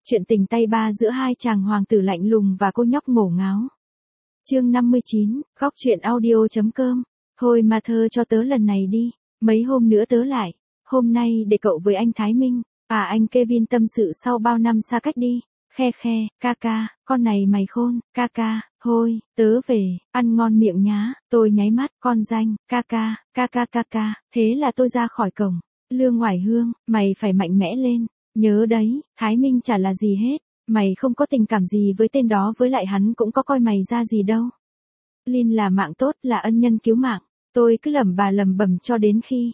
Chuyện tình tay ba giữa hai chàng hoàng tử lạnh lùng và cô nhóc ngổ ngáo. Chương 59, góc truyện audio.com. Thôi mà thơ cho tớ lần này đi, mấy hôm nữa tớ lại. Hôm nay để cậu với anh Thái Minh, anh Kevin tâm sự sau bao năm xa cách đi. Khe khe, ca ca, con này mày khôn, ca ca, thôi, tớ về, ăn ngon miệng nhá, tôi nháy mắt, con danh, ca ca, thế là tôi ra khỏi cổng. Lương Hoài Hương, mày phải mạnh mẽ lên, nhớ đấy, Thái Minh chả là gì hết, mày không có tình cảm gì với tên đó, với lại hắn cũng có coi mày ra gì đâu. Lin là mạng tốt, là ân nhân cứu mạng, tôi cứ lẩm bẩm cho đến khi,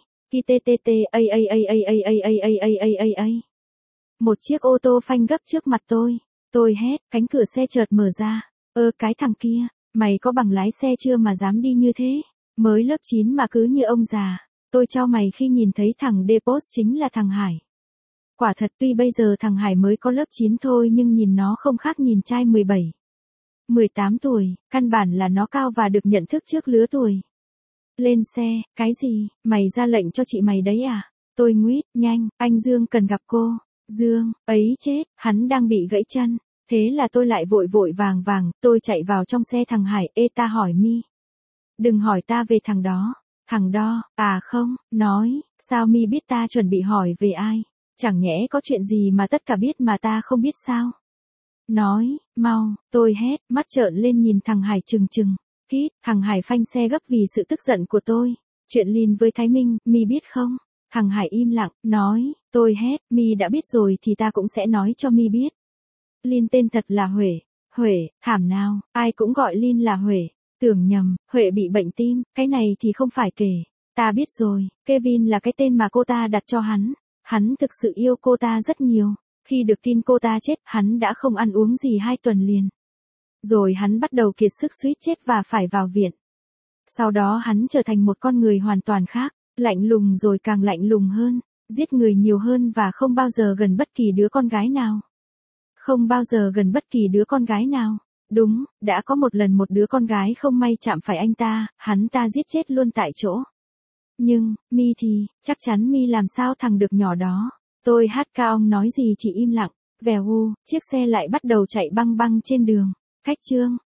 một chiếc ô tô phanh gấp trước mặt tôi hét, cánh cửa xe chợt mở ra, cái thằng kia, mày có bằng lái xe chưa mà dám đi như thế, mới lớp 9 mà cứ như ông già, tôi chau mày khi nhìn thấy thằng Depos chính là thằng Hải. Quả thật tuy bây giờ thằng Hải mới có lớp 9 thôi nhưng nhìn nó không khác nhìn trai 17, 18 tuổi, căn bản là nó cao và được nhận thức trước lứa tuổi. Lên xe, cái gì, mày ra lệnh cho chị mày đấy à? Tôi nguýt, nhanh, anh Dương cần gặp cô. Dương, ấy chết, hắn đang bị gãy chân. Thế là tôi lại vội vàng, tôi chạy vào trong xe thằng Hải, ta hỏi Mi. Đừng hỏi ta về thằng đó. Thằng đó, không, nói, sao Mi biết ta chuẩn bị hỏi về ai? Chẳng nhẽ có chuyện gì mà tất cả biết mà ta không biết sao? Nói, mau, tôi hét, mắt trợn lên nhìn thằng Hải trừng. Kít, thằng Hải phanh xe gấp vì sự tức giận của tôi. Chuyện Lin với Thái Minh, Mi biết không? Thằng Hải im lặng, nói, tôi hét, Mi đã biết rồi thì ta cũng sẽ nói cho Mi biết. Lin tên thật là Huệ, thảm nào, ai cũng gọi Lin là Huệ. Tưởng nhầm, Huệ bị bệnh tim, cái này thì không phải kể. Ta biết rồi, Kevin là cái tên mà cô ta đặt cho hắn. Hắn thực sự yêu cô ta rất nhiều. Khi được tin cô ta chết, hắn đã không ăn uống gì 2 tuần liền. Rồi hắn bắt đầu kiệt sức suýt chết và phải vào viện. Sau đó hắn trở thành một con người hoàn toàn khác, lạnh lùng rồi càng lạnh lùng hơn, giết người nhiều hơn và không bao giờ gần bất kỳ đứa con gái nào. Đúng, đã có một lần một đứa con gái không may chạm phải anh ta, hắn ta giết chết luôn tại chỗ. Nhưng, Mi thì, chắc chắn Mi làm sao thằng được nhỏ đó. Tôi hát ca ông nói gì chị im lặng, vèo chiếc xe lại bắt đầu chạy băng trên đường. Khách Trương,